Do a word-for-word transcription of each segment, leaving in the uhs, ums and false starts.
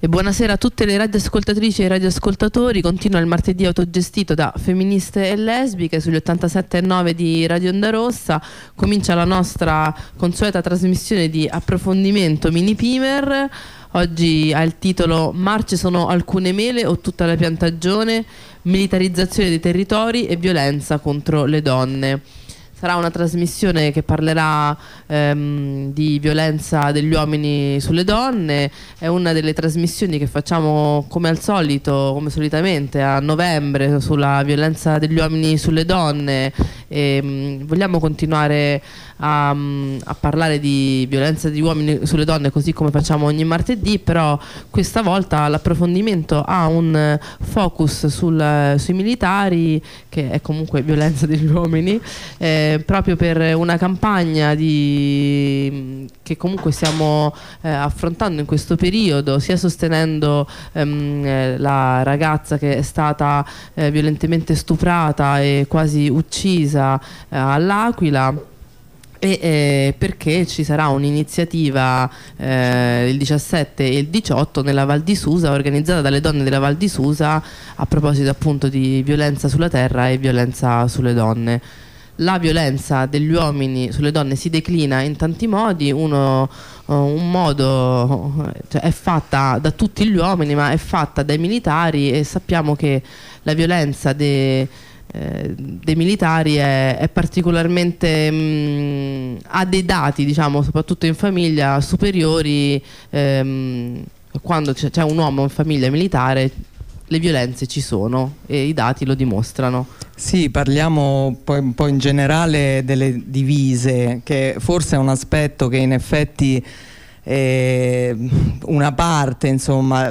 E buonasera a tutte le radioascoltatrici e i radioascoltatori. Continua il martedì autogestito da femministe e lesbiche sugli ottantasette virgola nove di Radio Onda Rossa. Comincia la nostra consueta trasmissione di approfondimento mini primer. Oggi ha il titolo "Marce sono alcune mele o tutta la piantagione? Militarizzazione dei territori e violenza contro le donne". Sarà una trasmissione che parlerà ehm, di violenza degli uomini sulle donne. È una delle trasmissioni che facciamo come al solito, come solitamente a novembre, sulla violenza degli uomini sulle donne. E, mh, vogliamo continuare a, a parlare di violenza degli uomini sulle donne così come facciamo ogni martedì, però questa volta l'approfondimento ha un focus sul, sui militari, che è comunque violenza degli uomini, eh, proprio per una campagna di, che comunque stiamo eh, affrontando in questo periodo, sia sostenendo ehm, eh, la ragazza che è stata eh, violentemente stuprata e quasi uccisa eh, all'Aquila, e eh, perché ci sarà un'iniziativa eh, il diciassette e il diciotto nella Val di Susa, organizzata dalle donne della Val di Susa, a proposito appunto di violenza sulla terra e violenza sulle donne. La violenza degli uomini sulle donne si declina in tanti modi. Uno, uh, un modo, cioè, è fatta da tutti gli uomini, ma è fatta dai militari, e sappiamo che la violenza dei Eh, dei militari è, è particolarmente mh, ha dei dati, diciamo, soprattutto in famiglia, superiori. ehm, quando c'è, c'è un uomo in famiglia militare, le violenze ci sono e i dati lo dimostrano. Sì, parliamo poi un po' in generale delle divise, che forse è un aspetto che in effetti Eh, una parte, insomma,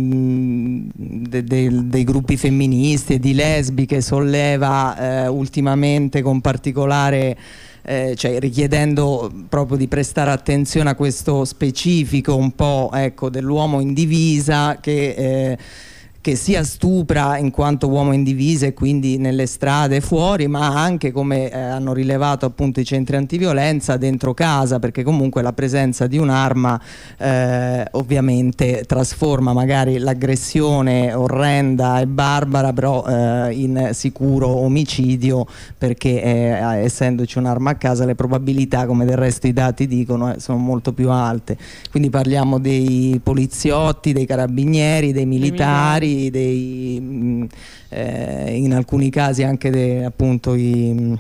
mh, de, de, dei gruppi femministi e di lesbiche solleva eh, ultimamente con particolare, eh, cioè richiedendo proprio di prestare attenzione a questo specifico un po', ecco, dell'uomo in divisa che eh, che sia stupra in quanto uomo in divisa e quindi nelle strade e fuori, ma anche, come eh, hanno rilevato appunto i centri antiviolenza, dentro casa, perché comunque la presenza di un'arma eh, ovviamente trasforma magari l'aggressione orrenda e barbara però eh, in sicuro omicidio, perché eh, essendoci un'arma a casa le probabilità, come del resto i dati dicono, eh, sono molto più alte. Quindi parliamo dei poliziotti, dei carabinieri, dei militari, dei, mh, eh, in alcuni casi anche de, appunto i, mh,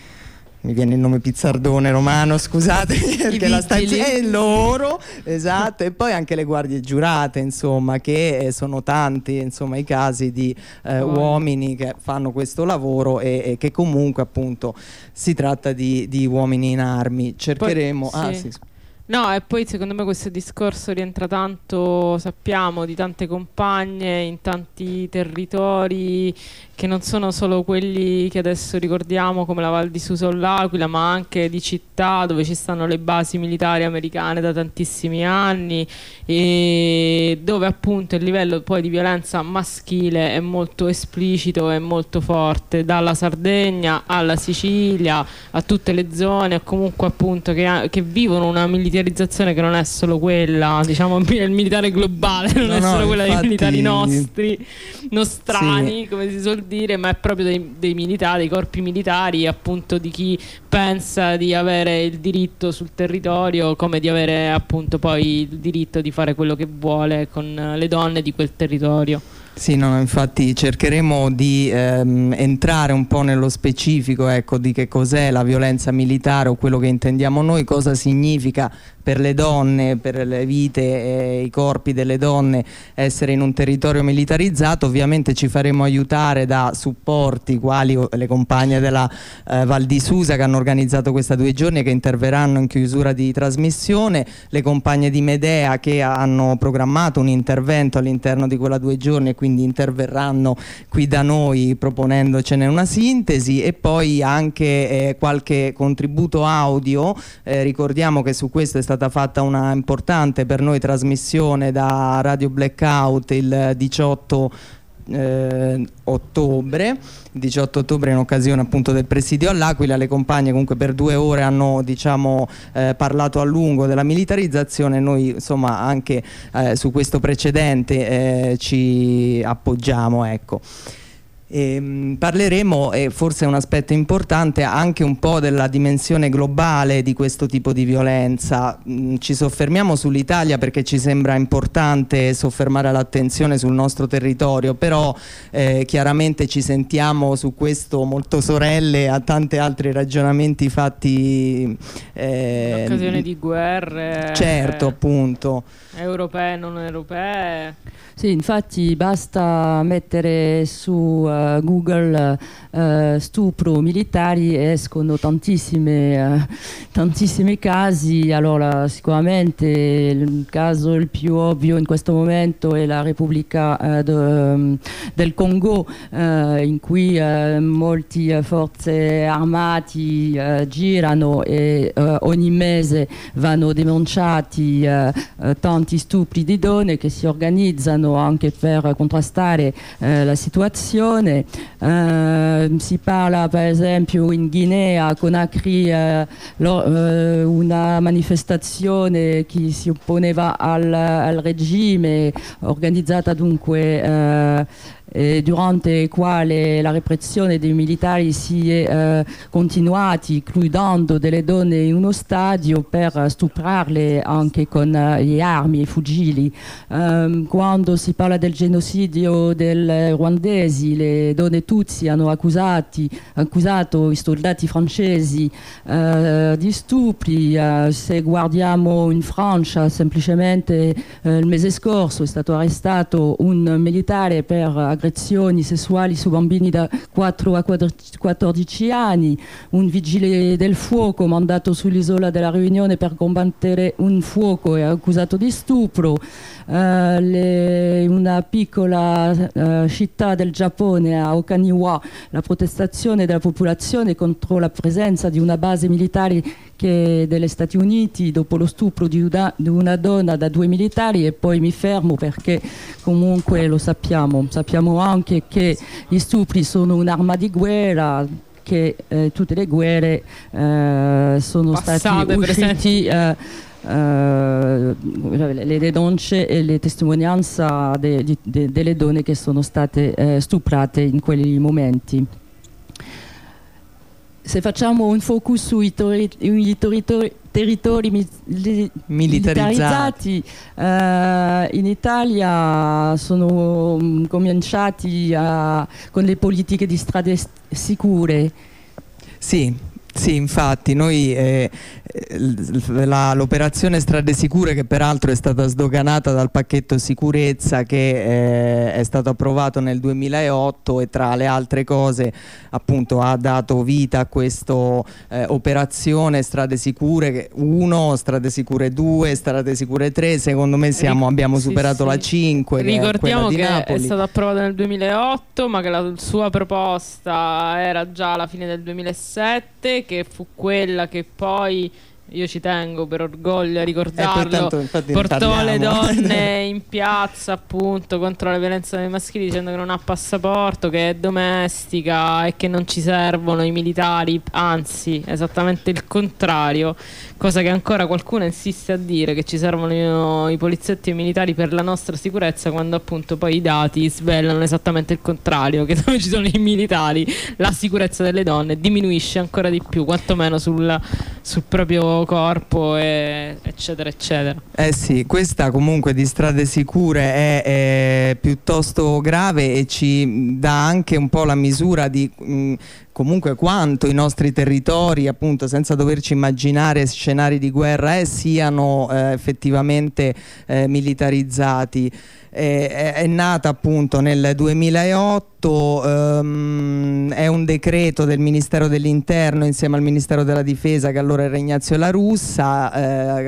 mi viene il nome pizzardone romano, scusate, perché la stanza è loro, esatto, e poi anche le guardie giurate, insomma, che eh, sono tanti, insomma, i casi di eh, oh. uomini che fanno questo lavoro e, e che comunque appunto si tratta di, di uomini in armi. Cercheremo poi, ah, sì. sì. No, e poi secondo me questo discorso rientra tanto, sappiamo, di tante compagne in tanti territori che non sono solo quelli che adesso ricordiamo come la Val di Susa o l'Aquila, ma anche di città dove ci stanno le basi militari americane da tantissimi anni, e dove appunto il livello poi di violenza maschile è molto esplicito e molto forte, dalla Sardegna alla Sicilia, a tutte le zone comunque appunto che, che vivono una militarizzazione che non è solo quella, diciamo, il militare globale, non no, è solo no, quella infatti... dei militari nostri, nostrani, sì, come si suol dire, ma è proprio dei, dei militari, dei corpi militari, appunto, di chi pensa di avere il diritto sul territorio, come di avere appunto poi il diritto di fare quello che vuole con le donne di quel territorio. Sì, no, infatti cercheremo di ehm, entrare un po' nello specifico, ecco, di che cos'è la violenza militare o quello che intendiamo noi, cosa significa per le donne, per le vite e i corpi delle donne essere in un territorio militarizzato. Ovviamente ci faremo aiutare da supporti quali le compagne della eh, Val di Susa, che hanno organizzato questa due giorni e che interverranno in chiusura di trasmissione, le compagne di Medea che hanno programmato un intervento all'interno di quella due giorni e quindi interverranno qui da noi proponendocene una sintesi, e poi anche eh, qualche contributo audio. Eh, ricordiamo che su questo è stata fatta una importante per noi trasmissione da Radio Blackout il diciotto eh, ottobre, il diciotto ottobre, in occasione appunto del presidio all'Aquila. Le compagne comunque per due ore hanno, diciamo, eh, parlato a lungo della militarizzazione. Noi insomma anche eh, su questo precedente eh, ci appoggiamo, ecco. E, parleremo, e forse è un aspetto importante, anche un po' della dimensione globale di questo tipo di violenza. Mm, ci soffermiamo sull'Italia perché ci sembra importante soffermare l'attenzione sul nostro territorio, però eh, chiaramente ci sentiamo su questo molto sorelle a tanti altri ragionamenti fatti eh, in occasione di guerre, certo, eh, appunto, europee, non europee. Sì, infatti basta mettere su uh, Google uh, stupro militari e escono tantissime, uh, tantissimi casi. Allora, sicuramente il caso il più ovvio in questo momento è la Repubblica uh, de, um, del Congo, uh, in cui uh, molti uh, forze armati uh, girano e uh, ogni mese vanno denunciati uh, uh, tanti stupri di donne che si organizzano anche per contrastare eh, la situazione. Eh, si parla per esempio in Guinea, a Conakry, eh, lo, eh, una manifestazione che si opponeva al, al regime, organizzata dunque eh, Eh, durante quale la repressione dei militari si è eh, continuata, includendo delle donne in uno stadio per stuprarle anche con eh, le armi e i fucili. Um, quando si parla del genocidio dei ruandesi, le donne Tutsi hanno accusati, accusato i soldati francesi uh, di stupri. Uh, se guardiamo in Francia, semplicemente uh, il mese scorso è stato arrestato un militare per aggressioni sessuali su bambini da quattro a quattordici anni, un vigile del fuoco mandato sull'isola della Riunione per combattere un fuoco e accusato di stupro. Uh, le, una piccola uh, città del Giappone, a Okinawa, la protestazione della popolazione contro la presenza di una base militare che degli Stati Uniti dopo lo stupro di una, di una donna da due militari. E poi mi fermo perché comunque lo sappiamo, sappiamo anche che gli stupri sono un'arma di guerra, che eh, tutte le guerre eh, sono Passate, stati usciti eh, Uh, le denunce e le testimonianze de, de, de, delle donne che sono state uh, stuprate in quei momenti. Se facciamo un focus sui tori, territori, territori mi, li, militarizzati, uh, in Italia sono um, cominciati uh, con le politiche di strade sicure. Sì. Sì, infatti noi eh, l'operazione Strade Sicure, che peraltro è stata sdoganata dal pacchetto sicurezza che eh, è stato approvato nel duemilaotto, e tra le altre cose appunto ha dato vita a questa eh, operazione Strade Sicure uno, Strade Sicure due, Strade Sicure tre. Secondo me siamo, abbiamo sì, superato sì. la cinque. Ricordiamo che, è, che Napoli. È stata approvata nel duemilaotto, ma che la sua proposta era già alla fine del duemilasette, che fu quella che poi, io ci tengo per orgoglio a ricordarlo, eh, portò le donne in piazza appunto contro la violenza dei maschili, dicendo che non ha passaporto, che è domestica e che non ci servono i militari, anzi esattamente il contrario, cosa che ancora qualcuno insiste a dire, che ci servono i, i poliziotti e i militari per la nostra sicurezza, quando appunto poi i dati svelano esattamente il contrario, che dove ci sono i militari la sicurezza delle donne diminuisce ancora di più, quantomeno sul, sul proprio corpo e eccetera eccetera. Eh sì, questa comunque di Strade Sicure è, è piuttosto grave e ci dà anche un po' la misura di mh, comunque quanto i nostri territori, appunto senza doverci immaginare scenari di guerra, eh, siano eh, effettivamente eh, militarizzati. È, è nata appunto nel duemilaotto, um, è un decreto del Ministero dell'Interno insieme al Ministero della Difesa, che allora era Ignazio La Russa, eh,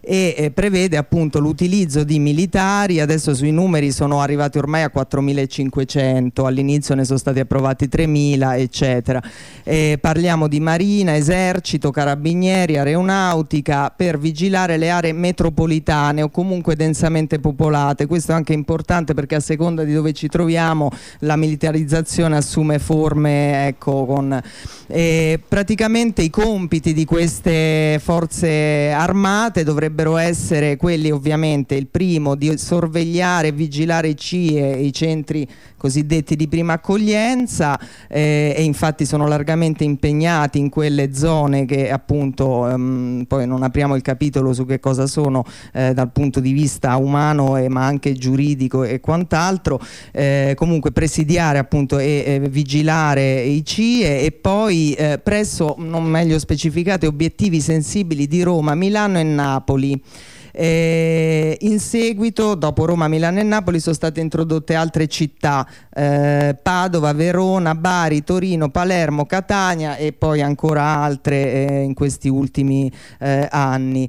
e eh, prevede appunto l'utilizzo di militari. Adesso sui numeri sono arrivati ormai a quattromilacinquecento, all'inizio ne sono stati approvati tremila, eccetera. Eh, parliamo di Marina, Esercito, Carabinieri, Aeronautica, per vigilare le aree metropolitane o comunque densamente popolate. Questo è anche importante perché a seconda di dove ci troviamo la militarizzazione assume forme, ecco, con eh, praticamente i compiti di queste forze armate dovrebbero essere quelli, ovviamente il primo di sorvegliare e vigilare i C I E, i centri cosiddetti di prima accoglienza, eh, e infatti sono largamente impegnati in quelle zone che appunto ehm, poi non apriamo il capitolo su che cosa sono eh, dal punto di vista umano e, ma anche giuridico e quant'altro, eh, comunque presidiare appunto e, e vigilare i C I E, e poi eh, presso, non meglio specificati, obiettivi sensibili di Roma, Milano e Napoli. Eh, in seguito, dopo Roma, Milano e Napoli, sono state introdotte altre città, eh, Padova, Verona, Bari, Torino, Palermo, Catania e poi ancora altre eh, in questi ultimi eh, anni.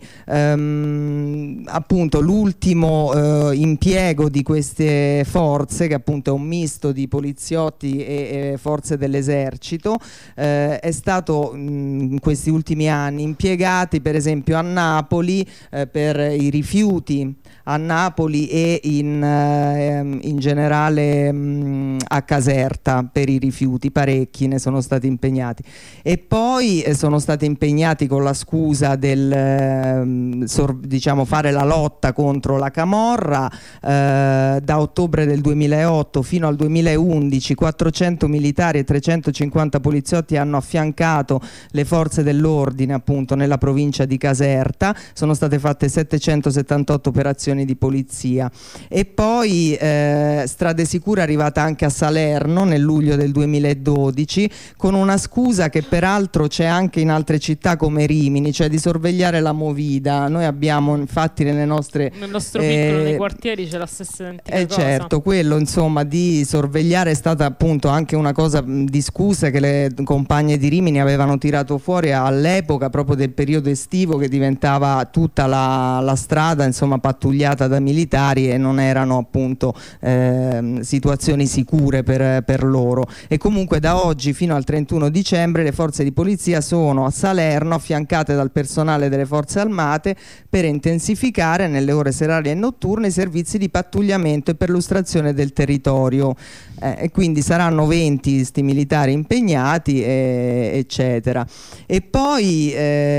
Ehm, appunto l'ultimo eh, impiego di queste forze, che appunto è un misto di poliziotti e, e forze dell'esercito, eh, è stato mh, in questi ultimi anni impiegati per esempio a Napoli eh, per i rifiuti, a Napoli e in, eh, in generale mh, a Caserta per i rifiuti, parecchi ne sono stati impegnati, e poi eh, sono stati impegnati con la scusa del eh, sor, diciamo fare la lotta contro la camorra. Eh, da ottobre del duemilaotto fino al duemilaundici quattrocento militari e trecentocinquanta poliziotti hanno affiancato le forze dell'ordine appunto nella provincia di Caserta, sono state fatte settecentosettantotto operazioni di polizia, e poi eh, Strade Sicure è arrivata anche a Salerno nel luglio del duemiladodici con una scusa che peraltro c'è anche in altre città come Rimini, cioè di sorvegliare la movida. Noi abbiamo infatti nelle nostre nel nostro eh, piccolo nei quartieri c'è la stessa identica eh, cosa. Certo, quello insomma di sorvegliare è stata appunto anche una cosa mh, di scuse che le compagne di Rimini avevano tirato fuori all'epoca proprio del periodo estivo, che diventava tutta la, la strada insomma pattugliata da militari e non erano appunto eh, situazioni sicure per, per loro. E comunque da oggi fino al trentuno dicembre le forze di polizia sono a Salerno affiancate dal personale delle forze armate per intensificare nelle ore serali e notturne i servizi di pattugliamento e perlustrazione del territorio, eh, e quindi saranno venti sti militari impegnati eh, eccetera. E poi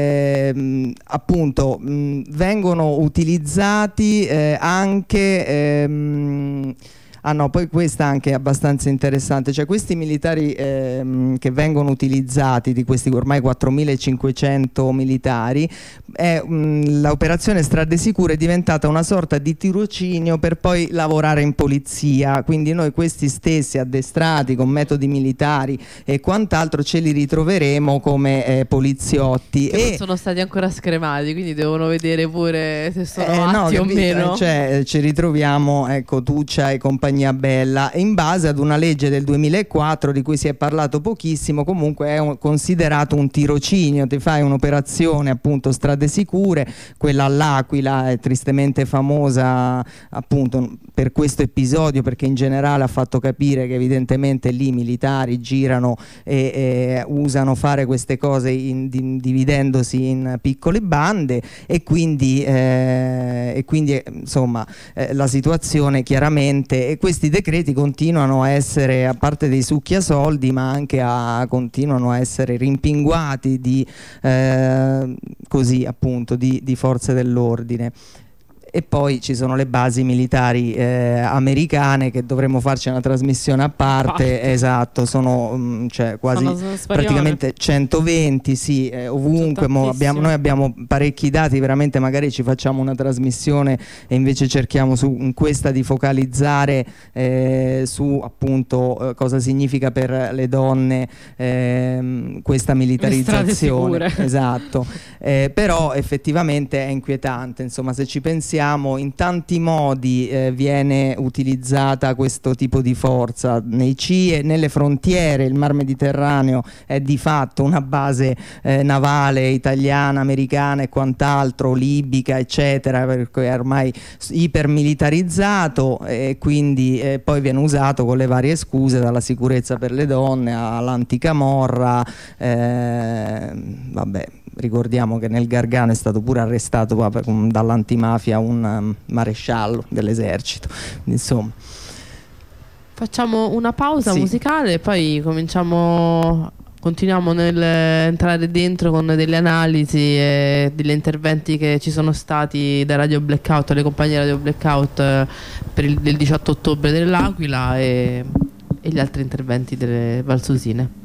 eh, appunto mh, vengono utilizzati eh, anche ehm, ah no, poi questa anche è abbastanza interessante, cioè questi militari ehm, che vengono utilizzati, di questi ormai quattromilacinquecento militari, l'operazione Strade Sicure è diventata una sorta di tirocinio per poi lavorare in polizia, quindi noi questi stessi addestrati con metodi militari e quant'altro ce li ritroveremo come eh, poliziotti, che e non sono stati ancora scremati, quindi devono vedere pure se sono eh, atti no, o meno, cioè ci ritroviamo, ecco, Tuccia e compagnia bella, in base ad una legge del duemilaquattro di cui si è parlato pochissimo. Comunque è un, considerato un tirocinio, ti fai un'operazione appunto Strade Sicure, quella all'Aquila è tristemente famosa appunto per questo episodio, perché in generale ha fatto capire che evidentemente lì i militari girano e, e usano fare queste cose in, di, dividendosi in piccole bande, e quindi, eh, e quindi insomma eh, la situazione chiaramente, e questi decreti continuano a essere, a parte dei succhiasoldi, ma anche a, continuano a essere rimpinguati di eh, così appunto di, di forze dell'ordine. E poi ci sono le basi militari eh, americane, che dovremmo farci una trasmissione a parte, ah. esatto, sono mh, cioè, quasi sono praticamente centoventi, sì, eh, ovunque. Mo abbiamo, noi abbiamo parecchi dati, veramente magari ci facciamo una trasmissione e invece cerchiamo su in questa di focalizzare eh, su appunto eh, cosa significa per le donne eh, questa militarizzazione, esatto, eh, però effettivamente è inquietante, insomma, se ci pensiamo sappiamo in tanti modi eh, viene utilizzata questo tipo di forza nei C I E, nelle frontiere. Il Mar Mediterraneo è di fatto una base eh, navale italiana, americana e quant'altro, libica eccetera, per cui è ormai ipermilitarizzato e quindi eh, poi viene usato con le varie scuse, dalla sicurezza per le donne all'anticamorra, eh, vabbè, ricordiamo che nel Gargano è stato pure arrestato dall'antimafia un um, maresciallo dell'esercito, insomma. Facciamo una pausa sì. musicale e poi cominciamo, continuiamo nel entrare dentro con delle analisi e degli interventi che ci sono stati da Radio Blackout, le compagnie Radio Blackout eh, per il del diciotto ottobre dell'Aquila e, e gli altri interventi delle Valsusine.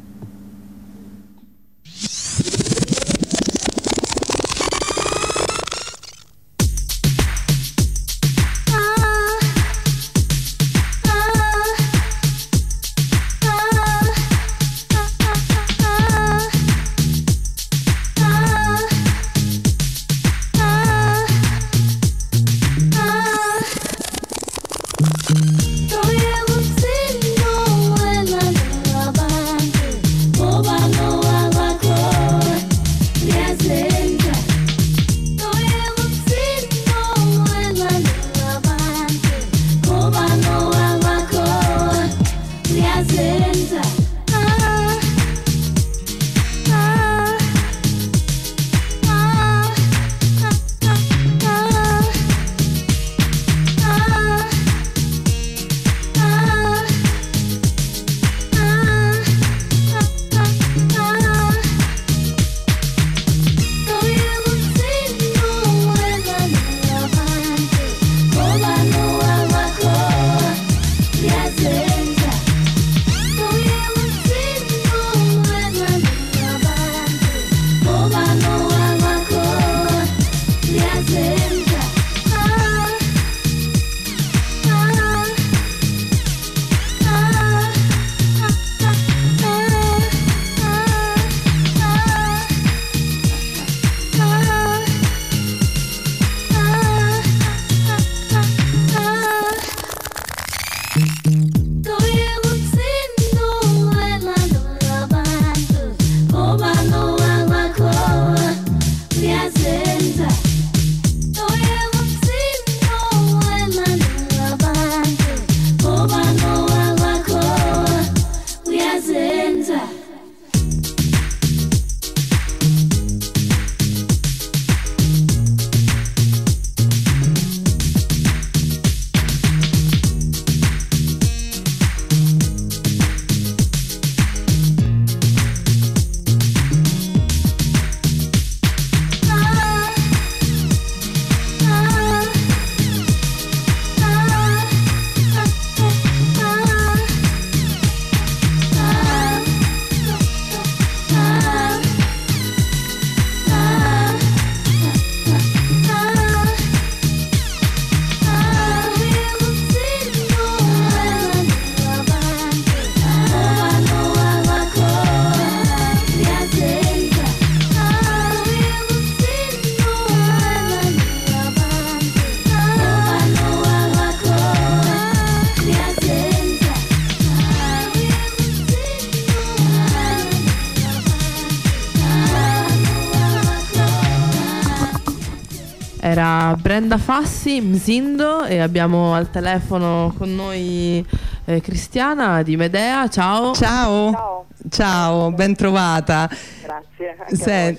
Era Brenda Fassi, Mzindo, e abbiamo al telefono con noi eh, Cristiana di Medea. Ciao. Ciao. Ciao. Ciao, ben trovata. Grazie. Anche Se...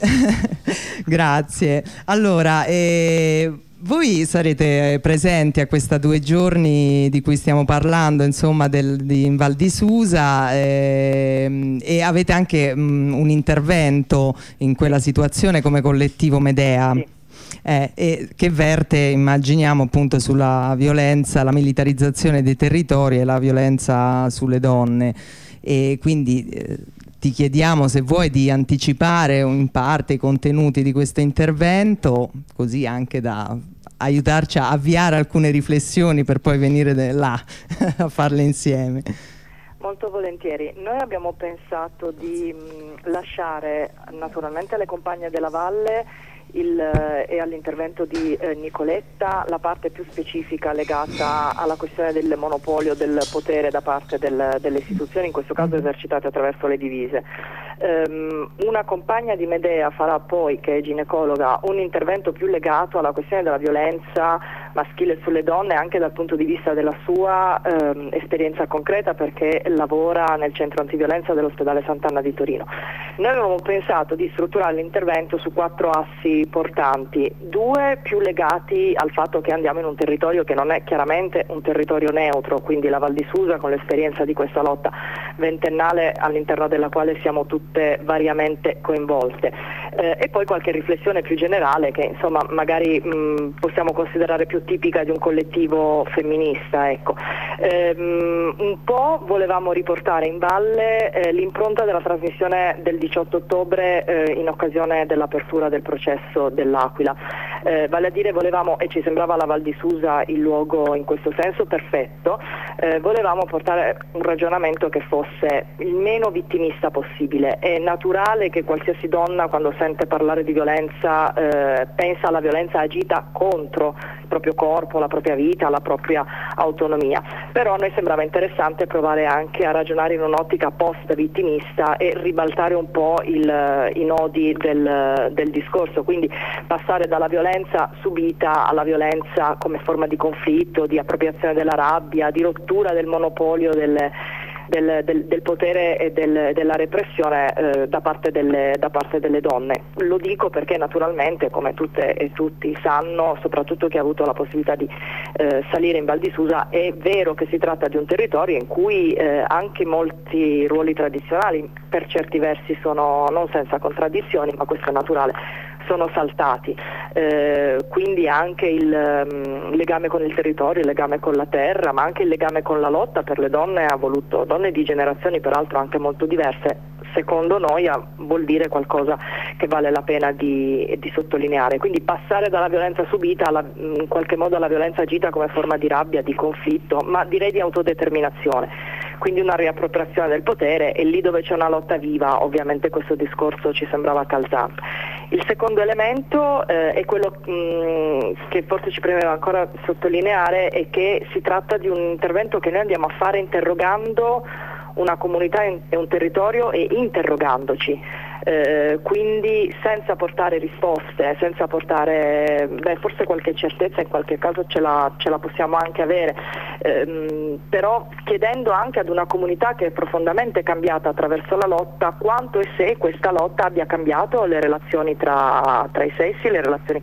Grazie. Allora, eh, voi sarete presenti a questa due giorni di cui stiamo parlando, insomma, del, di, in Val di Susa, eh, e avete anche mh, un intervento in quella situazione come collettivo Medea. Sì. Eh, e che verte, immaginiamo, appunto sulla violenza, la militarizzazione dei territori e la violenza sulle donne, e quindi eh, ti chiediamo se vuoi di anticipare in parte i contenuti di questo intervento, così anche da aiutarci a avviare alcune riflessioni per poi venire là a farle insieme. Molto volentieri. Noi abbiamo pensato di mh, lasciare naturalmente alle compagne della Valle il, eh, e all'intervento di eh, Nicoletta la parte più specifica legata alla questione del monopolio del potere da parte del, delle istituzioni, in questo caso esercitate attraverso le divise. Um, una compagna di Medea farà poi, che è ginecologa, un intervento più legato alla questione della violenza maschile sulle donne anche dal punto di vista della sua um, esperienza concreta, perché lavora nel centro antiviolenza dell'ospedale Sant'Anna di Torino. Noi avevamo pensato di strutturare l'intervento su quattro assi portanti, due più legati al fatto che andiamo in un territorio che non è chiaramente un territorio neutro, quindi la Val di Susa, con l'esperienza di questa lotta ventennale all'interno della quale siamo tutte variamente coinvolte, eh, e poi qualche riflessione più generale che insomma magari mh, possiamo considerare più tipica di un collettivo femminista, ecco. Ehm, un po' volevamo riportare in valle eh, l'impronta della trasmissione del diciotto ottobre eh, in occasione dell'apertura del processo dell'Aquila, eh, vale a dire volevamo, e ci sembrava la Val di Susa il luogo in questo senso perfetto, eh, volevamo portare un ragionamento che fosse il meno vittimista possibile. È naturale che qualsiasi donna, quando sente parlare di violenza, eh, pensa alla violenza agita contro il proprio corpo, la propria vita, la propria autonomia, però a noi sembrava interessante provare anche a ragionare in un'ottica post vittimista e ribaltare un po' il, i nodi del, del discorso, quindi passare dalla violenza subita alla violenza come forma di conflitto, di appropriazione della rabbia, di rottura del monopolio delle Del, del, del potere e del, della repressione eh, da, parte delle, da parte delle donne. Lo dico perché naturalmente, come tutte e tutti sanno, soprattutto chi ha avuto la possibilità di eh, salire in Val di Susa, è vero che si tratta di un territorio in cui eh, anche molti ruoli tradizionali per certi versi sono, non senza contraddizioni, ma questo è naturale, sono saltati, eh, quindi anche il um, legame con il territorio, il legame con la terra, ma anche il legame con la lotta per le donne ha voluto, donne di generazioni peraltro anche molto diverse, secondo noi ha, vuol dire qualcosa che vale la pena di, di sottolineare, quindi passare dalla violenza subita alla, in qualche modo alla violenza agita come forma di rabbia, di conflitto, ma direi di autodeterminazione, quindi una riappropriazione del potere, e lì dove c'è una lotta viva ovviamente questo discorso ci sembrava calzante. Il secondo elemento eh, è quello mh, che forse ci premeva ancora sottolineare, è che si tratta di un intervento che noi andiamo a fare interrogando una comunità e un territorio e interrogandoci, eh, quindi senza portare risposte, senza portare, beh, forse qualche certezza in qualche caso ce la, ce la possiamo anche avere, ehm, però chiedendo anche ad una comunità che è profondamente cambiata attraverso la lotta quanto e se questa lotta abbia cambiato le relazioni tra, tra i sessi, le relazioni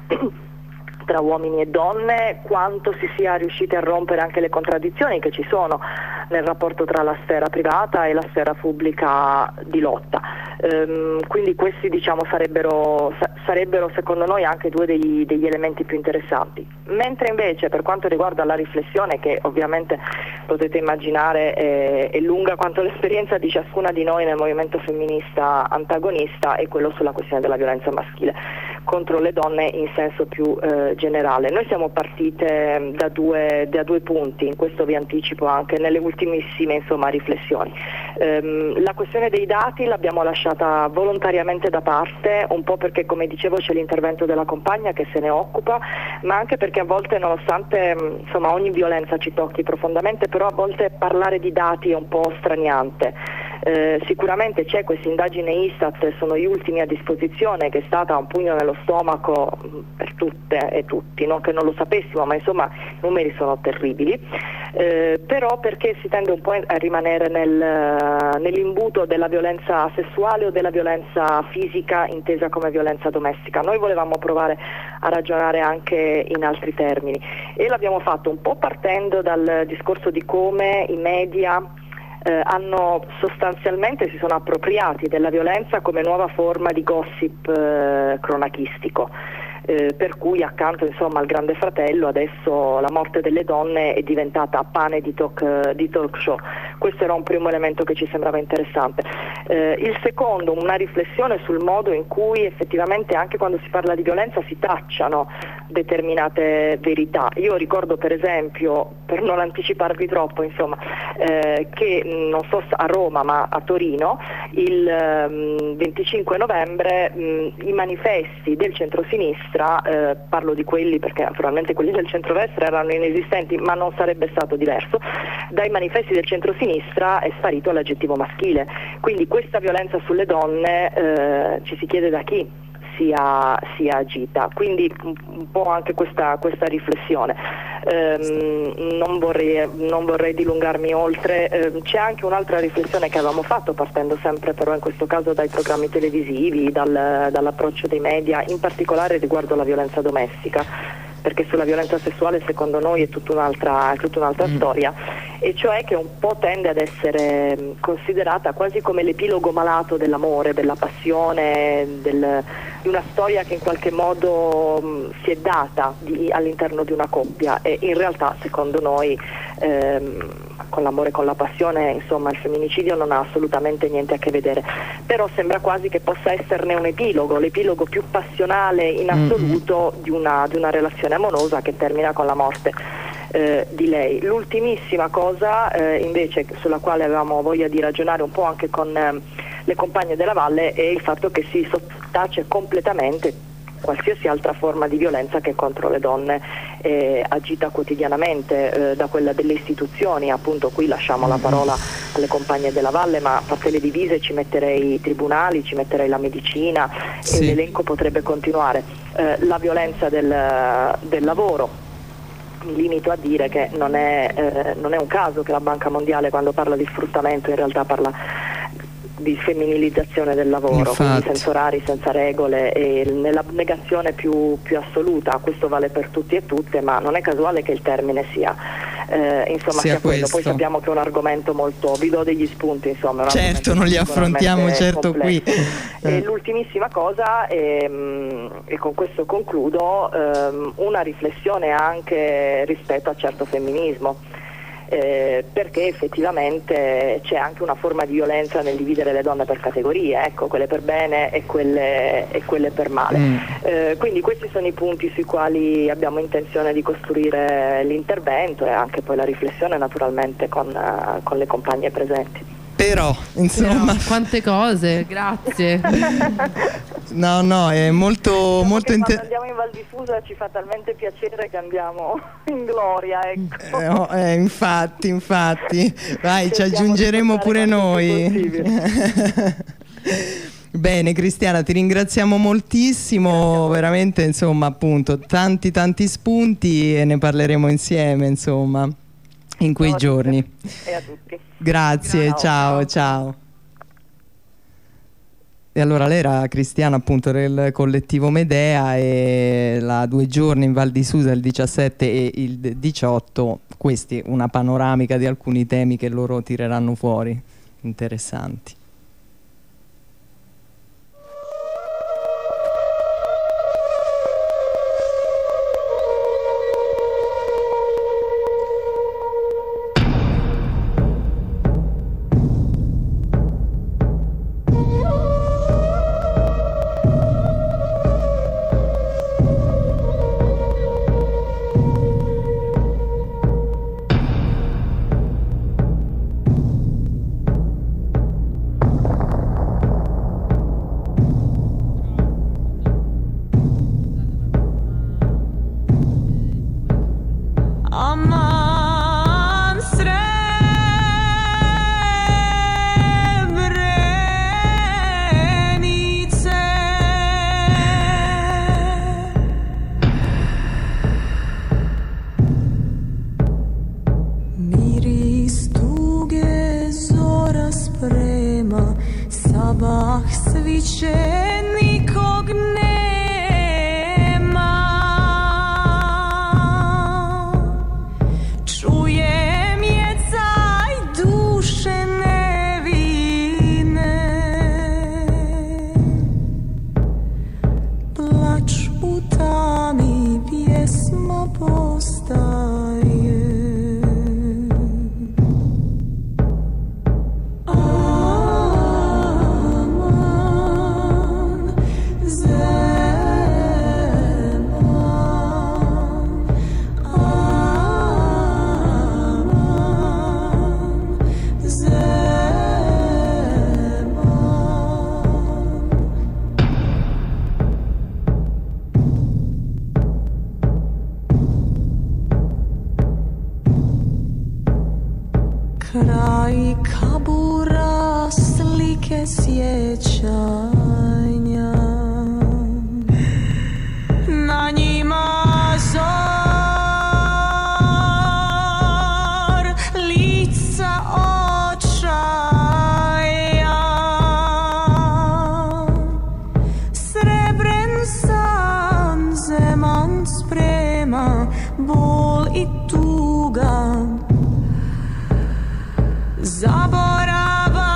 tra uomini e donne, quanto si sia riusciti a rompere anche le contraddizioni che ci sono nel rapporto tra la sfera privata e la sfera pubblica di lotta. Ehm, quindi questi diciamo sarebbero, sa- sarebbero secondo noi anche due degli, degli elementi più interessanti. Mentre invece per quanto riguarda la riflessione, che ovviamente potete immaginare è, è lunga quanto l'esperienza di ciascuna di noi nel movimento femminista antagonista, è quello sulla questione della violenza maschile contro le donne in senso più eh, generale. Noi siamo partite da due, da due punti, in questo vi anticipo anche nelle ultimissime insomma, riflessioni. Ehm, la questione dei dati l'abbiamo lasciata volontariamente da parte, un po' perché come dicevo c'è l'intervento della compagna che se ne occupa, ma anche perché a volte nonostante insomma, ogni violenza ci tocchi profondamente, però a volte parlare di dati è un po' straniante. Eh, sicuramente c'è questa indagine Istat, sono gli ultimi a disposizione, che è stata un pugno nello stomaco per tutte e tutti, non che non lo sapessimo, ma insomma i numeri sono terribili, eh, però perché si tende un po' a rimanere nel, nell'imbuto della violenza sessuale o della violenza fisica intesa come violenza domestica. Noi volevamo provare a ragionare anche in altri termini e l'abbiamo fatto un po' partendo dal discorso di come i media Eh, hanno sostanzialmente si sono appropriati della violenza come nuova forma di gossip eh, cronachistico, eh, per cui accanto insomma al Grande Fratello adesso la morte delle donne è diventata pane di talk, di talk show. Questo era un primo elemento che ci sembrava interessante. Eh, il secondo, una riflessione sul modo in cui effettivamente anche quando si parla di violenza si tacciano determinate verità. Io ricordo per esempio, per non anticiparvi troppo, insomma, eh, che non so a Roma ma a Torino il um, venticinque novembre um, i manifesti del centrosinistra, eh, parlo di quelli perché naturalmente quelli del centrodestra erano inesistenti, ma non sarebbe stato diverso, dai manifesti del centrosinistra è sparito l'aggettivo maschile, quindi questa violenza sulle donne eh, ci si chiede da chi sia, sia agita, quindi un, un po' anche questa, questa riflessione. Ehm, non, vorrei, non vorrei dilungarmi oltre. Ehm, c'è anche un'altra riflessione che avevamo fatto, partendo sempre però in questo caso dai programmi televisivi, dal, dall'approccio dei media, in particolare riguardo la violenza domestica, perché sulla violenza sessuale secondo noi è tutta un'altra, è tutta un'altra mm. storia, e cioè che un po' tende ad essere considerata quasi come l'epilogo malato dell'amore, della passione, del, di una storia che in qualche modo mh, si è data di, all'interno di una coppia, e in realtà secondo noi ehm, con l'amore e con la passione, insomma, il femminicidio non ha assolutamente niente a che vedere, però sembra quasi che possa esserne un epilogo, l'epilogo più passionale in assoluto mm-hmm. di, una, di una relazione amorosa che termina con la morte eh, di lei. L'ultimissima cosa eh, invece sulla quale avevamo voglia di ragionare un po' anche con eh, le compagne della Valle è il fatto che si sottace completamente qualsiasi altra forma di violenza che contro le donne eh, agita quotidianamente, eh, da quella delle istituzioni, appunto qui lasciamo la parola alle compagne della Valle, ma a parte le divise ci metterei i tribunali, ci metterei la medicina, sì. E l'elenco potrebbe continuare. Eh, la violenza del, del lavoro, mi limito a dire che non è, eh, non è un caso che la Banca Mondiale quando parla di sfruttamento in realtà parla di femminilizzazione del lavoro, Infatti. Quindi senza orari, senza regole e nella negazione più, più assoluta. Questo vale per tutti e tutte, ma non è casuale che il termine sia eh, insomma sia, sia quello. Poi sappiamo che è un argomento molto, vi do degli spunti, insomma, certo non li affrontiamo certo complesso. Qui e l'ultimissima cosa ehm, e con questo concludo, ehm, una riflessione anche rispetto a certo femminismo. Eh, perché effettivamente c'è anche una forma di violenza nel dividere le donne per categorie, ecco, quelle per bene e quelle, e quelle per male. Mm. Eh, quindi questi sono i punti sui quali abbiamo intenzione di costruire l'intervento e anche poi la riflessione naturalmente con, uh, con le compagne presenti. Però, insomma, Però, quante cose, grazie. No, no, è molto, diciamo molto inter- inter- quando andiamo in Val di Susa ci fa talmente piacere che andiamo in gloria, ecco. Eh, oh, eh, infatti, infatti. Vai, ci aggiungeremo pure noi. Bene Cristiana, ti ringraziamo moltissimo, veramente, insomma, appunto, tanti tanti spunti e ne parleremo insieme, insomma, in quei Ciao giorni. E a tutti. Grazie, ciao, ciao, ciao. E allora lei era Cristiana appunto del collettivo Medea e la due giorni in Val di Susa il diciassette e il diciotto, questi una panoramica di alcuni temi che loro tireranno fuori, interessanti. Aman kraj kabura slike sjećanja, na njima zor lica očaja, srebren san zeman sprema, bol i tuga zaborava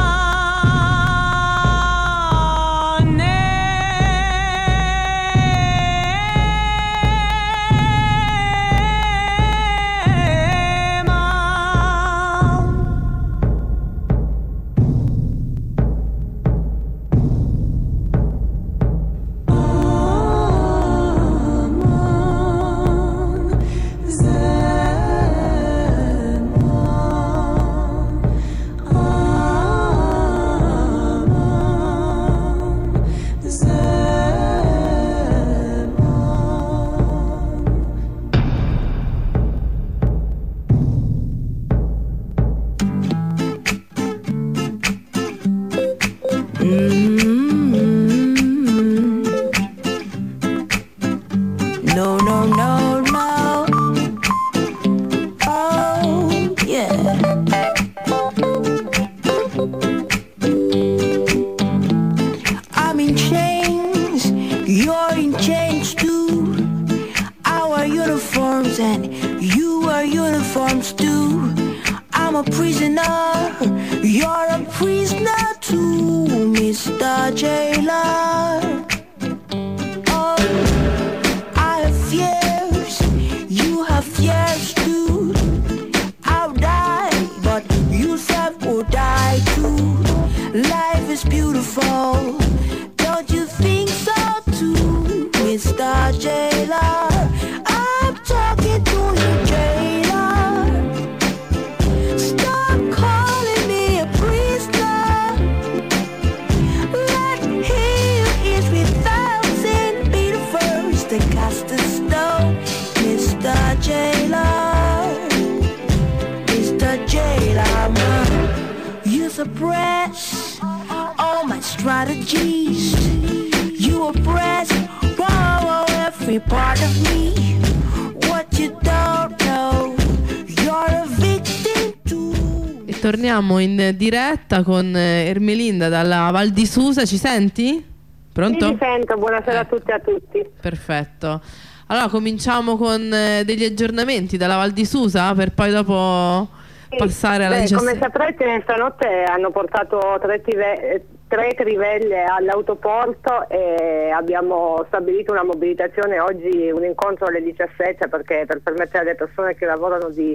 Torniamo in diretta con Ermelinda dalla Val di Susa. Ci senti? Pronto? Sì, ti sento, buonasera eh. a tutti e a tutti. Perfetto. Allora cominciamo con degli aggiornamenti dalla Val di Susa per poi dopo sì. passare alla Beh, come saprete stanotte hanno portato tre, tive- tre trivelle all'autoporto e abbiamo stabilito una mobilitazione oggi, un incontro alle diciassette perché per permettere alle persone che lavorano di,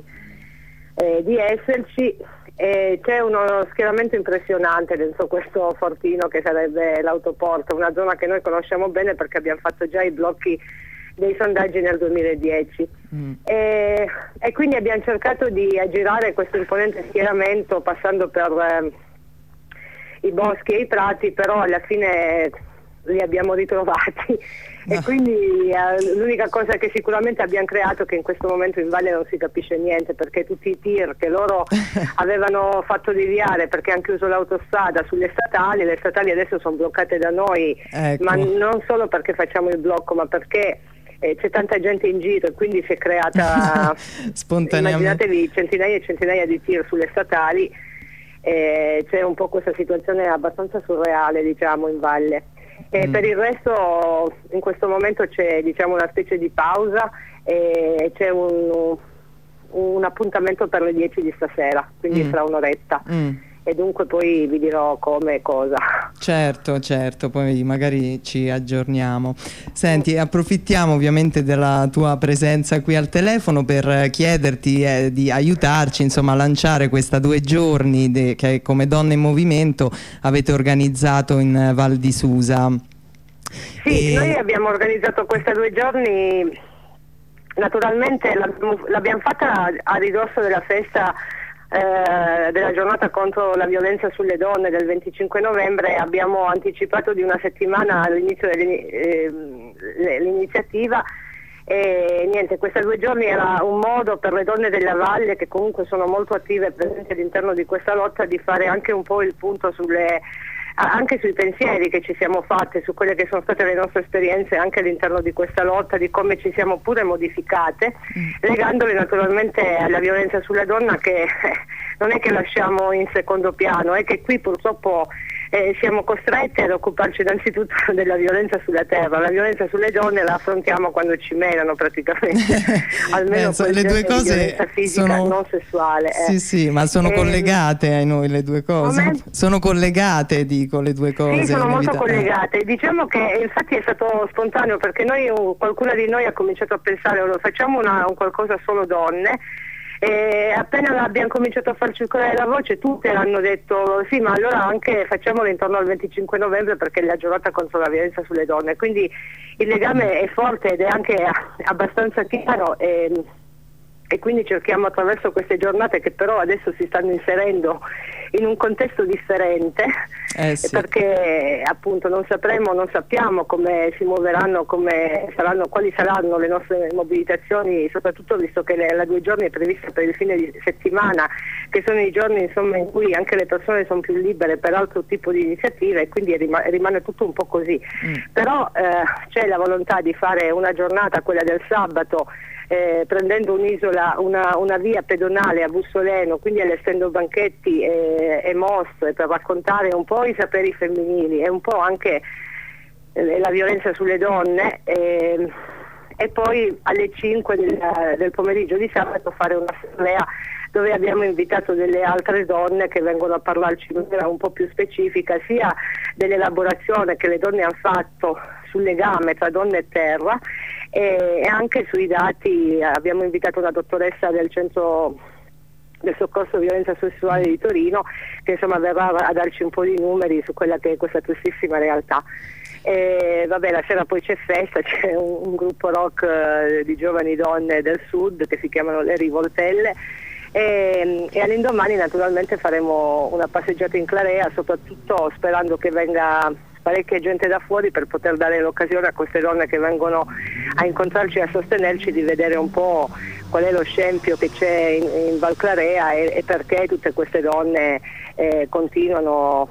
eh, di esserci. E c'è uno schieramento impressionante dentro questo fortino che sarebbe l'autoporto, una zona che noi conosciamo bene perché abbiamo fatto già i blocchi dei sondaggi nel duemiladieci mm. e, e quindi abbiamo cercato di aggirare questo imponente schieramento passando per eh, i boschi e i prati, però alla fine li abbiamo ritrovati no. e quindi eh, l'unica cosa che sicuramente abbiamo creato è che in questo momento in valle non si capisce niente, perché tutti i tir che loro avevano fatto deviare perché hanno chiuso l'autostrada sulle statali, le statali adesso sono bloccate da noi, ecco. ma non solo perché facciamo il blocco, ma perché eh, c'è tanta gente in giro e quindi si è creata spontaneamente, immaginatevi centinaia e centinaia di tir sulle statali, eh, c'è un po' questa situazione abbastanza surreale, diciamo, in valle. E mm. per il resto in questo momento c'è, diciamo, una specie di pausa e c'è un, un appuntamento per le dieci di stasera, quindi mm. fra un'oretta mm. e dunque poi vi dirò come e cosa. Certo, certo, poi magari ci aggiorniamo. Senti, approfittiamo ovviamente della tua presenza qui al telefono per chiederti eh, di aiutarci, insomma, a lanciare questa due giorni de, che come Donne in Movimento avete organizzato in Val di Susa. Sì, e... noi abbiamo organizzato questa due giorni, naturalmente l'abbiamo, l'abbiamo fatta a ridosso della festa Eh, della giornata contro la violenza sulle donne del venticinque novembre. Abbiamo anticipato di una settimana all'inizio dell'iniziativa E niente, questi due giorni era un modo per le donne della Valle, che comunque sono molto attive e presenti all'interno di questa lotta, di fare anche un po' il punto sulle, anche sui pensieri che ci siamo fatti, su quelle che sono state le nostre esperienze anche all'interno di questa lotta, di come ci siamo pure modificate, legandole naturalmente alla violenza sulla donna, che eh, non è che lasciamo in secondo piano, è che qui purtroppo Eh, siamo costretti ad occuparci innanzitutto della violenza sulla terra. La violenza sulle donne la affrontiamo quando ci menano praticamente, almeno Beh, le due cose di violenza fisica, sono... non sessuale. Eh. Sì, sì, ma sono eh, collegate ai noi le due cose. Come? Sono collegate, dico, le due cose. Sì, sono molto inevita- collegate. Diciamo che infatti è stato spontaneo, perché noi, qualcuna di noi ha cominciato a pensare, oh, facciamo una, un qualcosa solo donne. E appena abbiamo cominciato a far circolare la voce, tutte hanno detto sì, ma allora anche facciamolo intorno al venticinque novembre, perché è la giornata contro la violenza sulle donne, quindi il legame è forte ed è anche abbastanza chiaro, e, e quindi cerchiamo attraverso queste giornate, che però adesso si stanno inserendo in un contesto differente, eh sì. perché appunto non sapremo, non sappiamo come si muoveranno, come saranno, quali saranno le nostre mobilitazioni, soprattutto visto che le, la due giorni è prevista per il fine di settimana, che sono i giorni insomma in cui anche le persone sono più libere per altro tipo di iniziative, e quindi rim- rimane tutto un po' così. Mm. Però eh, c'è la volontà di fare una giornata, quella del sabato, Eh, prendendo un'isola, una, una via pedonale a Bussoleno, quindi allestendo banchetti e, e mostre per raccontare un po' i saperi femminili e un po' anche eh, la violenza sulle donne, e, e poi alle cinque del, del pomeriggio di sabato fare un'assemblea dove abbiamo invitato delle altre donne che vengono a parlarci in maniera un po' più specifica, sia dell'elaborazione che le donne hanno fatto sul legame tra donne e terra, e anche sui dati. Abbiamo invitato una dottoressa del centro del soccorso violenza sessuale di Torino, che insomma verrà a darci un po' di numeri su quella che è questa tristissima realtà. E vabbè, la sera poi c'è festa, c'è un, un gruppo rock eh, di giovani donne del sud che si chiamano le Rivoltelle, e, e all'indomani naturalmente faremo una passeggiata in Clarea, soprattutto sperando che venga parecchia gente da fuori, per poter dare l'occasione a queste donne che vengono a incontrarci e a sostenerci di vedere un po' qual è lo scempio che c'è in, in Val Clarea, e, e perché tutte queste donne eh, continuano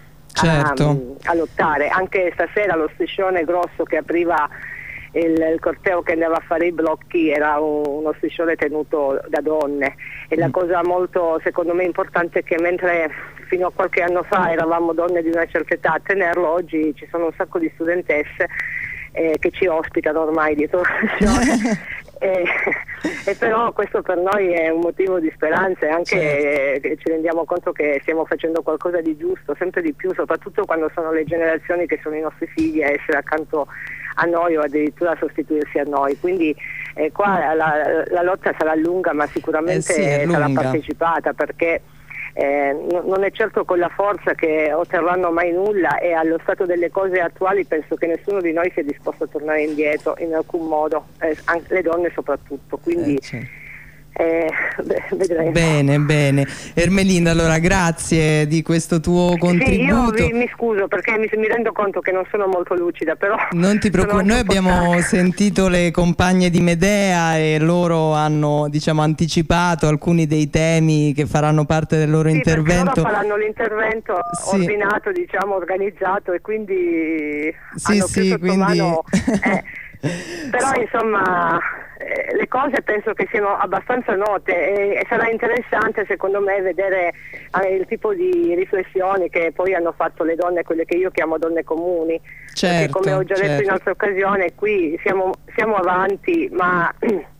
certo. a, a lottare. Anche stasera lo striscione grosso che apriva il, il corteo che andava a fare i blocchi era un, uno striscione tenuto da donne, e la cosa molto secondo me importante è che mentre fino a qualche anno fa eravamo donne di una certa età, a tenerlo, oggi ci sono un sacco di studentesse eh, che ci ospitano ormai dietro la striscione. E, e però questo per noi è un motivo di speranza, e anche certo. eh, ci rendiamo conto che stiamo facendo qualcosa di giusto, sempre di più, soprattutto quando sono le generazioni che sono i nostri figli a essere accanto a noi o addirittura a sostituirsi a noi. Quindi eh, qua la, la lotta sarà lunga, ma sicuramente eh sì, sarà lunga. partecipata, perché Eh, n- non è certo con la forza che otterranno mai nulla, e allo stato delle cose attuali penso che nessuno di noi sia disposto a tornare indietro in alcun modo, eh, anche le donne soprattutto, quindi eh, sì. eh, beh, vedremo. Bene, bene. Ermelinda, allora grazie di questo tuo contributo. Sì, io vi, mi scuso perché mi, mi rendo conto che non sono molto lucida, però non ti preoccupare, noi abbiamo sentito le compagne di Medea e loro hanno, diciamo, anticipato alcuni dei temi che faranno parte del loro sì, intervento. Loro faranno l'intervento sì. ordinato, diciamo, organizzato, e quindi sì, hanno sì, più sotto quindi... mano, eh, però insomma eh, le cose penso che siano abbastanza note, e, e sarà interessante secondo me vedere eh, il tipo di riflessioni che poi hanno fatto le donne, quelle che io chiamo donne comuni, certo, perché come ho già certo. detto in altre occasioni, qui siamo, siamo avanti, ma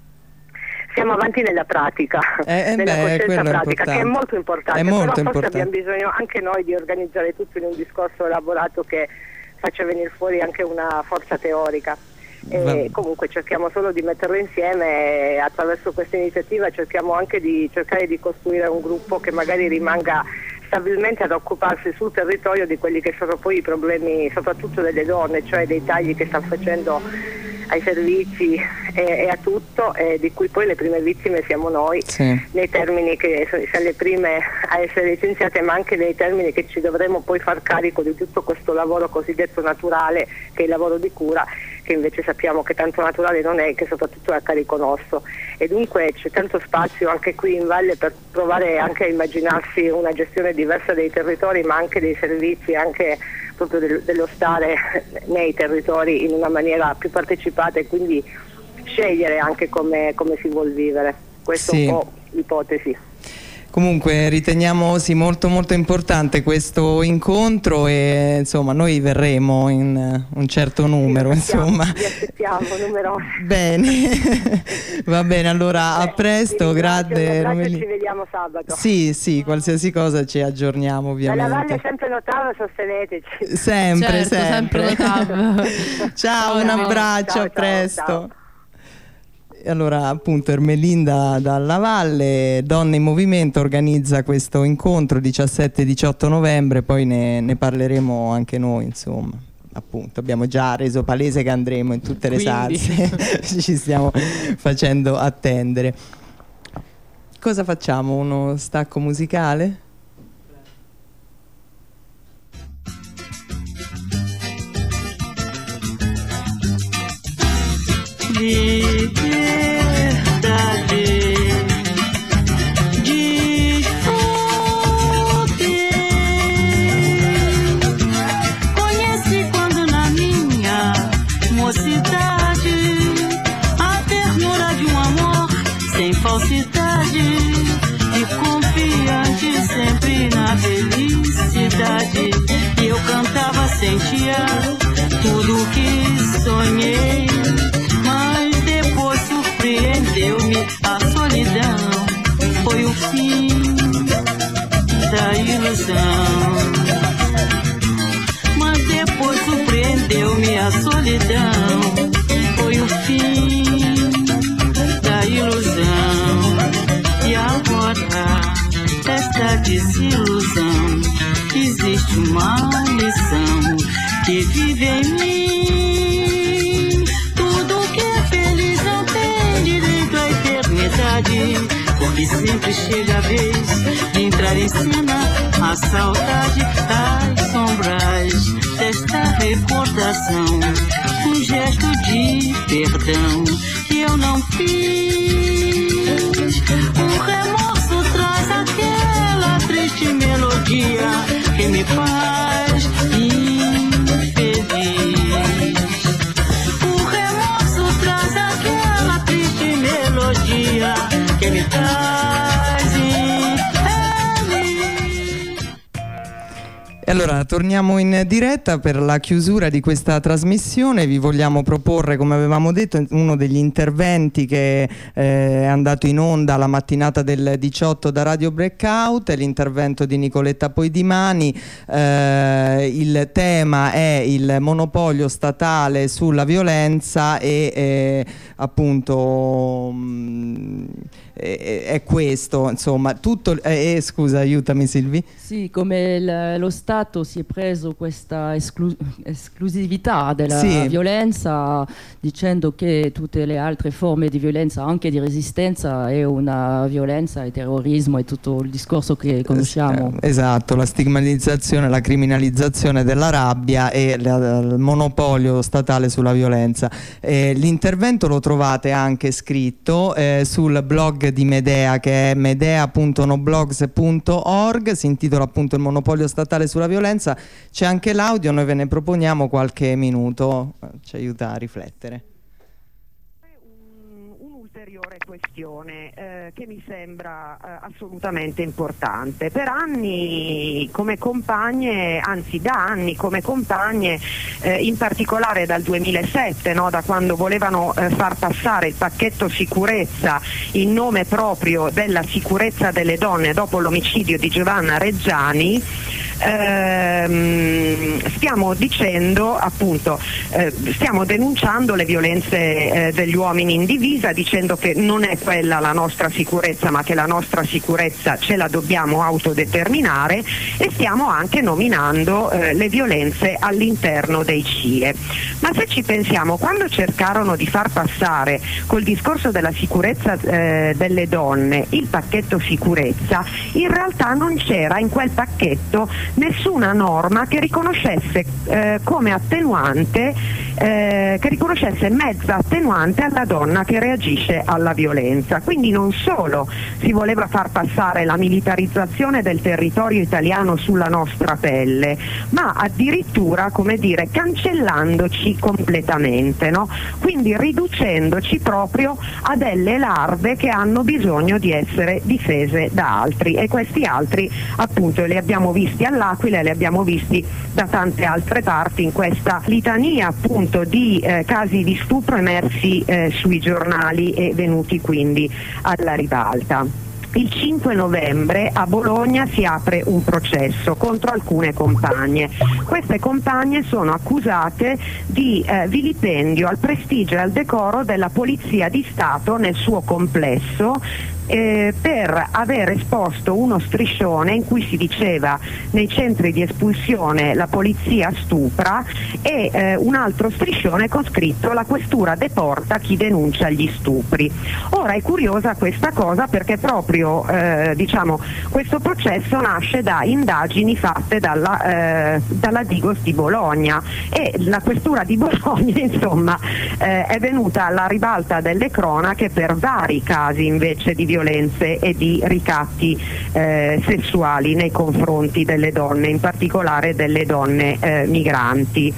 siamo avanti nella pratica, eh, nella beh, coscienza pratica, è che è molto importante, è molto però forse importante. abbiamo bisogno anche noi di organizzare tutto in un discorso elaborato che faccia venire fuori anche una forza teorica. E comunque cerchiamo solo di metterlo insieme, e attraverso questa iniziativa cerchiamo anche di cercare di costruire un gruppo che magari rimanga stabilmente ad occuparsi sul territorio di quelli che sono poi i problemi soprattutto delle donne, cioè dei tagli che stanno facendo ai servizi e, e a tutto, e di cui poi le prime vittime siamo noi, sì. nei termini che siamo le prime a essere licenziate, ma anche nei termini che ci dovremo poi far carico di tutto questo lavoro cosiddetto naturale, che è il lavoro di cura, che che invece sappiamo che tanto naturale non è, che soprattutto è a carico nostro, e dunque c'è tanto spazio anche qui in valle per provare anche a immaginarsi una gestione diversa dei territori, ma anche dei servizi, anche proprio del, dello stare nei territori in una maniera più partecipata, e quindi scegliere anche come, come si vuol vivere. Questo sì. è un po' l'ipotesi. Comunque riteniamo sì molto molto importante questo incontro, e insomma noi verremo in un certo numero, sì, insomma. Vi aspettiamo numerosi. Bene, va bene, allora Beh, a presto, grazie Romelina. Ci vediamo sabato. Sì, sì, qualsiasi cosa ci aggiorniamo ovviamente. Dalla Valle sempre Notava, sosteneteci. Sempre, certo, sempre. sempre Ciao, ciao, un abbraccio, ciao, a presto. Ciao. Allora, appunto, Ermelinda Dalla Valle, Donne in Movimento, organizza questo incontro diciassette diciotto novembre, poi ne, ne parleremo anche noi, insomma. Appunto, abbiamo già reso palese che andremo in tutte le Quindi. salse, ci stiamo facendo attendere. Cosa facciamo? Uno stacco musicale? Liberdade, desfrute. Conheci quando na minha mocidade a ternura de um amor sem falsidade e confiante sempre na felicidade. E eu cantava, sentia tudo que sonhei. Surpreendeu-me a solidão, foi o fim da ilusão. Mas depois surpreendeu-me a solidão, foi o fim da ilusão. E agora, esta desilusão, existe uma lição que vive em mim. Porque sempre chega a vez de entrar em cena a saudade das sombras desta recordação, um gesto de perdão que eu não fiz. O remorso traz aquela triste melodia que me faz infeliz. O remorso traz aquela triste melodia che mi E allora torniamo in diretta per la chiusura di questa trasmissione. Vi vogliamo proporre, come avevamo detto, uno degli interventi che eh, è andato in onda la mattinata del diciotto da Radio Breakout, è l'intervento di Nicoletta Poidimani. Eh, il tema è il monopolio statale sulla violenza e eh, appunto mh, è, è questo, insomma, tutto. Eh, eh, scusa, aiutami Silvi. Sì, come il, lo Stato si è preso questa esclu- esclusività della sì. violenza, dicendo che tutte le altre forme di violenza, anche di resistenza, è una violenza, e terrorismo e tutto il discorso che conosciamo. Esatto, la stigmatizzazione, la criminalizzazione della rabbia e la, il monopolio statale sulla violenza. Eh, l'intervento lo trovate anche scritto eh, sul blog di Medea, che è medea punto noblogs punto org, si intitola appunto Il monopolio statale sulla violenza. C'è anche l'audio, noi ve ne proponiamo qualche minuto, ci aiuta a riflettere. Un'ulteriore questione eh, che mi sembra eh, assolutamente importante. Per anni come compagne, anzi da anni come compagne, eh, in particolare dal duemilasette, no, da quando volevano eh, far passare il pacchetto sicurezza in nome proprio della sicurezza delle donne dopo l'omicidio di Giovanna Reggiani, ehm, stiamo dicendo appunto, eh, stiamo denunciando le violenze eh, degli uomini in divisa, dicendo che non è quella la nostra sicurezza, ma che la nostra sicurezza ce la dobbiamo autodeterminare, e stiamo anche nominando eh, le violenze all'interno dei C I E. Ma se ci pensiamo, quando cercarono di far passare col discorso della sicurezza eh, delle donne il pacchetto sicurezza, in realtà non c'era in quel pacchetto nessuna norma che riconoscesse eh, come attenuante, eh, che riconoscesse mezza attenuante alla donna che reagisce alla violenza. Quindi non solo si voleva far passare la militarizzazione del territorio italiano sulla nostra pelle, ma addirittura, come dire, cancellandoci completamente, no? Quindi riducendoci proprio a delle larve che hanno bisogno di essere difese da altri, e questi altri appunto li abbiamo visti all'Aquila e li abbiamo visti da tante altre parti in questa litania appunto di eh, casi di stupro emersi eh, sui giornali e venuti quindi alla ribalta. Il cinque novembre a Bologna si apre un processo contro alcune compagne. Queste compagne sono accusate di eh, vilipendio al prestigio e al decoro della Polizia di Stato nel suo complesso, Eh, per aver esposto uno striscione in cui si diceva nei centri di espulsione la polizia stupra e eh, un altro striscione con scritto la questura deporta chi denuncia gli stupri. Ora è curiosa questa cosa perché proprio eh, diciamo, questo processo nasce da indagini fatte dalla, eh, dalla Digos di Bologna, e la questura di Bologna insomma eh, è venuta alla ribalta delle cronache per vari casi invece di violenze e di ricatti eh, sessuali nei confronti delle donne, in particolare delle donne eh, migranti.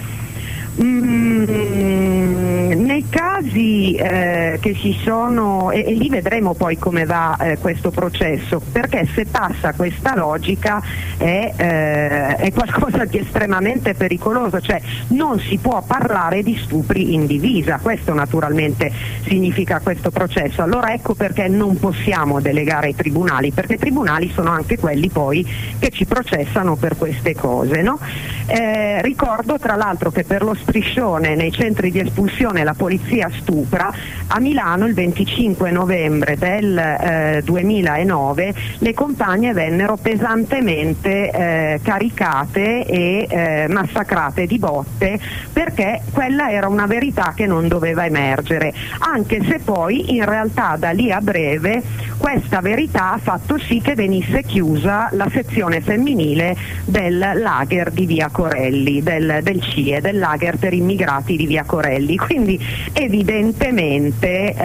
Mm, nei casi eh, che si sono, e, e lì vedremo poi come va eh, questo processo, perché se passa questa logica è, eh, è qualcosa di estremamente pericoloso, cioè non si può parlare di stupri in divisa, questo naturalmente significa questo processo. Allora ecco perché non possiamo delegare ai tribunali, perché i tribunali sono anche quelli poi che ci processano per queste cose, no? Eh, ricordo tra l'altro che per lo striscione nei centri di espulsione la polizia stupra a Milano il venticinque novembre del eh, duemilanove le compagne vennero pesantemente eh, caricate e eh, massacrate di botte, perché quella era una verità che non doveva emergere, anche se poi in realtà da lì a breve questa verità ha fatto sì che venisse chiusa la sezione femminile del lager di Via Corelli, del, del C I E, del lager per immigrati di Via Corelli. Quindi evidentemente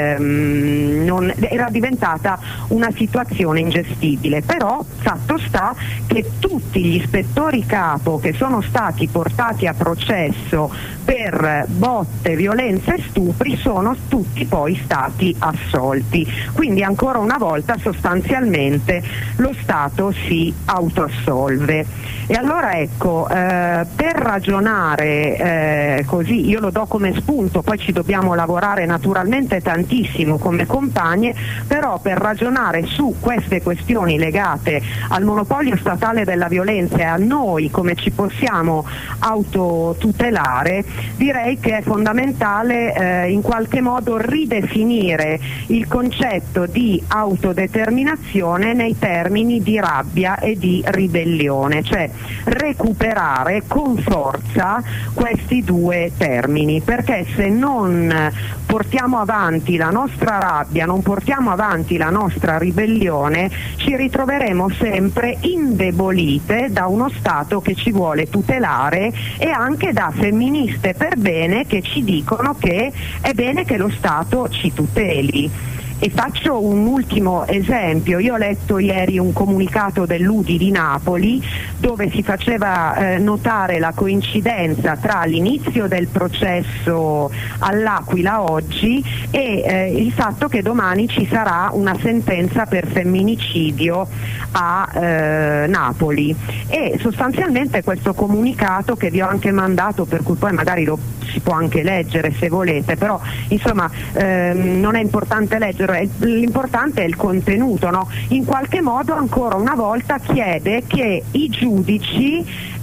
ehm, non, era diventata una situazione ingestibile, però fatto sta che tutti gli ispettori capo che sono stati portati a processo per botte, violenze e stupri sono tutti poi stati assolti, quindi ancora una volta sostanzialmente lo Stato si autoassolve. E allora ecco, eh, per ragionare eh, così, io lo do come spunto, poi ci dobbiamo lavorare naturalmente tantissimo come compagne, però per ragionare su queste questioni legate al monopolio statale della violenza e a noi come ci possiamo autotutelare, direi che è fondamentale eh, in qualche modo ridefinire il concetto di autodeterminazione nei termini di rabbia e di ribellione, cioè recuperare con forza questi due termini, perché se non portiamo avanti la nostra rabbia, non portiamo avanti la nostra ribellione, ci ritroveremo sempre indebolite da uno Stato che ci vuole tutelare e anche da femministe per bene che ci dicono che è bene che lo Stato ci tuteli. E faccio un ultimo esempio. Io ho letto ieri un comunicato dell'U D I di Napoli dove si faceva eh, notare la coincidenza tra l'inizio del processo all'Aquila oggi e eh, il fatto che domani ci sarà una sentenza per femminicidio a eh, Napoli, e sostanzialmente questo comunicato, che vi ho anche mandato, per cui poi magari lo si può anche leggere se volete, però insomma ehm, non è importante leggere, l'importante è il contenuto, no? In qualche modo ancora una volta chiede che i giudici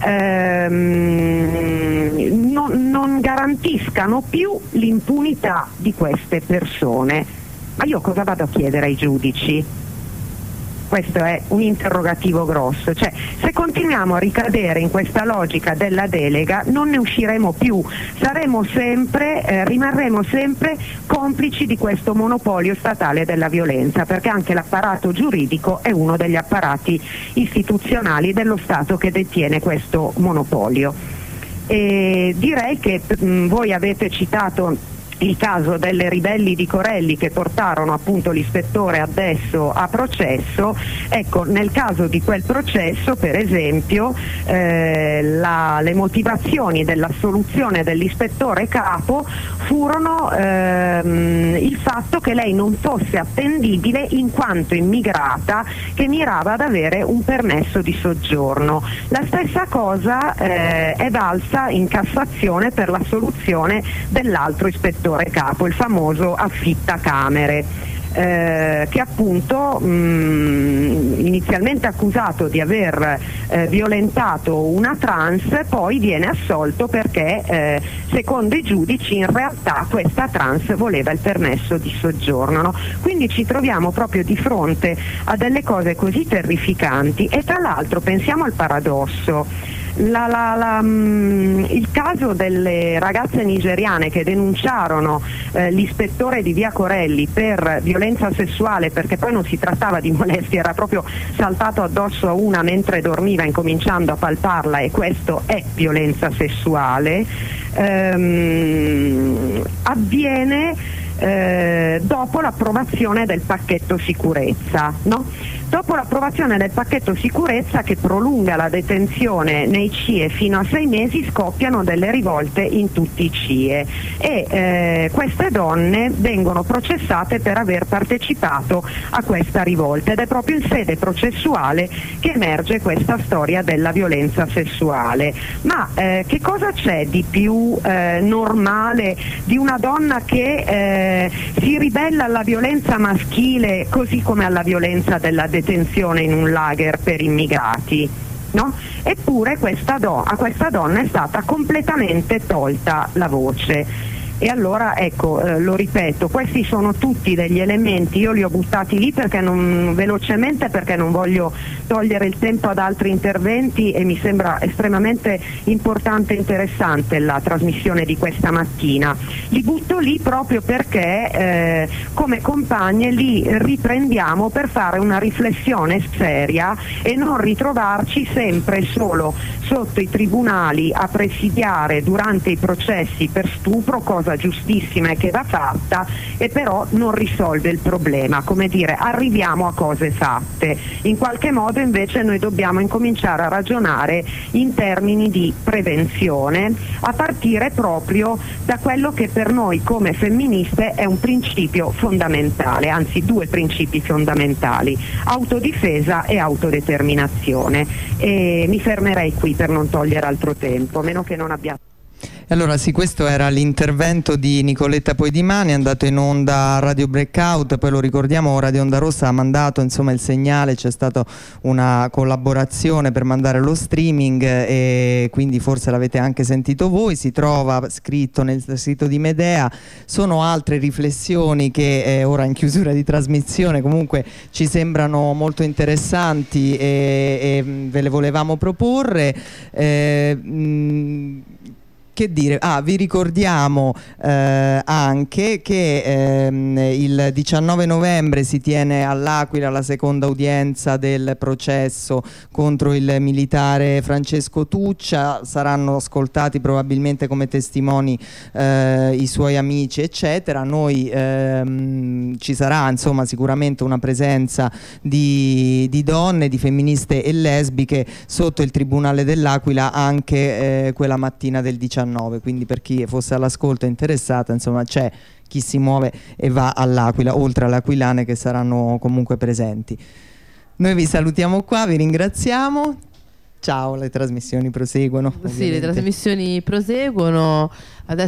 ehm, non, non garantiscano più l'impunità di queste persone. Ma io cosa vado a chiedere ai giudici? questo è un interrogativo grosso, cioè se continuiamo a ricadere in questa logica della delega non ne usciremo più, saremo sempre, eh, rimarremo sempre complici di questo monopolio statale della violenza, perché anche l'apparato giuridico è uno degli apparati istituzionali dello Stato che detiene questo monopolio. E direi che mh, voi avete citato il caso delle ribelli di Corelli che portarono appunto l'ispettore adesso a processo. Ecco, nel caso di quel processo, per esempio, eh, la, le motivazioni dell'assoluzione dell'ispettore capo furono ehm, il fatto che lei non fosse attendibile in quanto immigrata che mirava ad avere un permesso di soggiorno. La stessa cosa eh, è valsa in Cassazione per l'assoluzione dell'altro ispettore capo, il famoso affittacamere, eh, che appunto mh, inizialmente accusato di aver eh, violentato una trans, poi viene assolto perché eh, secondo i giudici in realtà questa trans voleva il permesso di soggiorno, no? Quindi ci troviamo proprio di fronte a delle cose così terrificanti. E tra l'altro pensiamo al paradosso. La, la, la, mh, il caso delle ragazze nigeriane che denunciarono eh, l'ispettore di via Corelli per violenza sessuale, perché poi non si trattava di molestia, era proprio saltato addosso a una mentre dormiva incominciando a palparla, e questo è violenza sessuale, ehm, avviene eh, dopo l'approvazione del pacchetto sicurezza, no? Dopo l'approvazione del pacchetto sicurezza che prolunga la detenzione nei C I E fino a sei mesi, scoppiano delle rivolte in tutti i C I E e eh, queste donne vengono processate per aver partecipato a questa rivolta, ed è proprio in sede processuale che emerge questa storia della violenza sessuale. Ma eh, che cosa c'è di più eh, normale di una donna che eh, si ribella alla violenza maschile così come alla violenza della detenzione in un lager per immigrati, no? Eppure questa do- a questa donna è stata completamente tolta la voce. E allora ecco, eh, lo ripeto, questi sono tutti degli elementi, io li ho buttati lì perché non, velocemente perché non voglio togliere il tempo ad altri interventi, e mi sembra estremamente importante e interessante la trasmissione di questa mattina. Li butto lì proprio perché eh, come compagne li riprendiamo per fare una riflessione seria e non ritrovarci sempre solo sotto i tribunali a presidiare durante i processi per stupro, cosa giustissima e che va fatta, e però non risolve il problema, come dire, arriviamo a cose fatte. In qualche modo invece noi dobbiamo incominciare a ragionare in termini di prevenzione, a partire proprio da quello che per noi come femministe è un principio fondamentale, anzi due principi fondamentali: autodifesa e autodeterminazione. E mi fermerei qui per non togliere altro tempo, a meno che non abbia. Allora sì, questo era l'intervento di Nicoletta Poidimani, è andato in onda a Radio Breakout, poi lo ricordiamo Radio Onda Rossa ha mandato insomma il segnale, c'è stata una collaborazione per mandare lo streaming e quindi forse l'avete anche sentito voi, si trova scritto nel sito di Medea. Sono altre riflessioni che eh, ora in chiusura di trasmissione comunque ci sembrano molto interessanti e, e ve le volevamo proporre. Eh, mh, Che dire, ah, vi ricordiamo eh, anche che ehm, il diciannove novembre si tiene all'Aquila la seconda udienza del processo contro il militare Francesco Tuccia, saranno ascoltati probabilmente come testimoni eh, i suoi amici eccetera. Noi ehm, ci sarà insomma sicuramente una presenza di, di donne, di femministe e lesbiche sotto il Tribunale dell'Aquila anche eh, quella mattina del diciannove, quindi per chi fosse all'ascolto e interessata insomma c'è chi si muove e va all'Aquila, oltre alle aquilane che saranno comunque presenti. Noi vi salutiamo qua, vi ringraziamo. Ciao, le trasmissioni proseguono. Sì, le trasmissioni proseguono. Adesso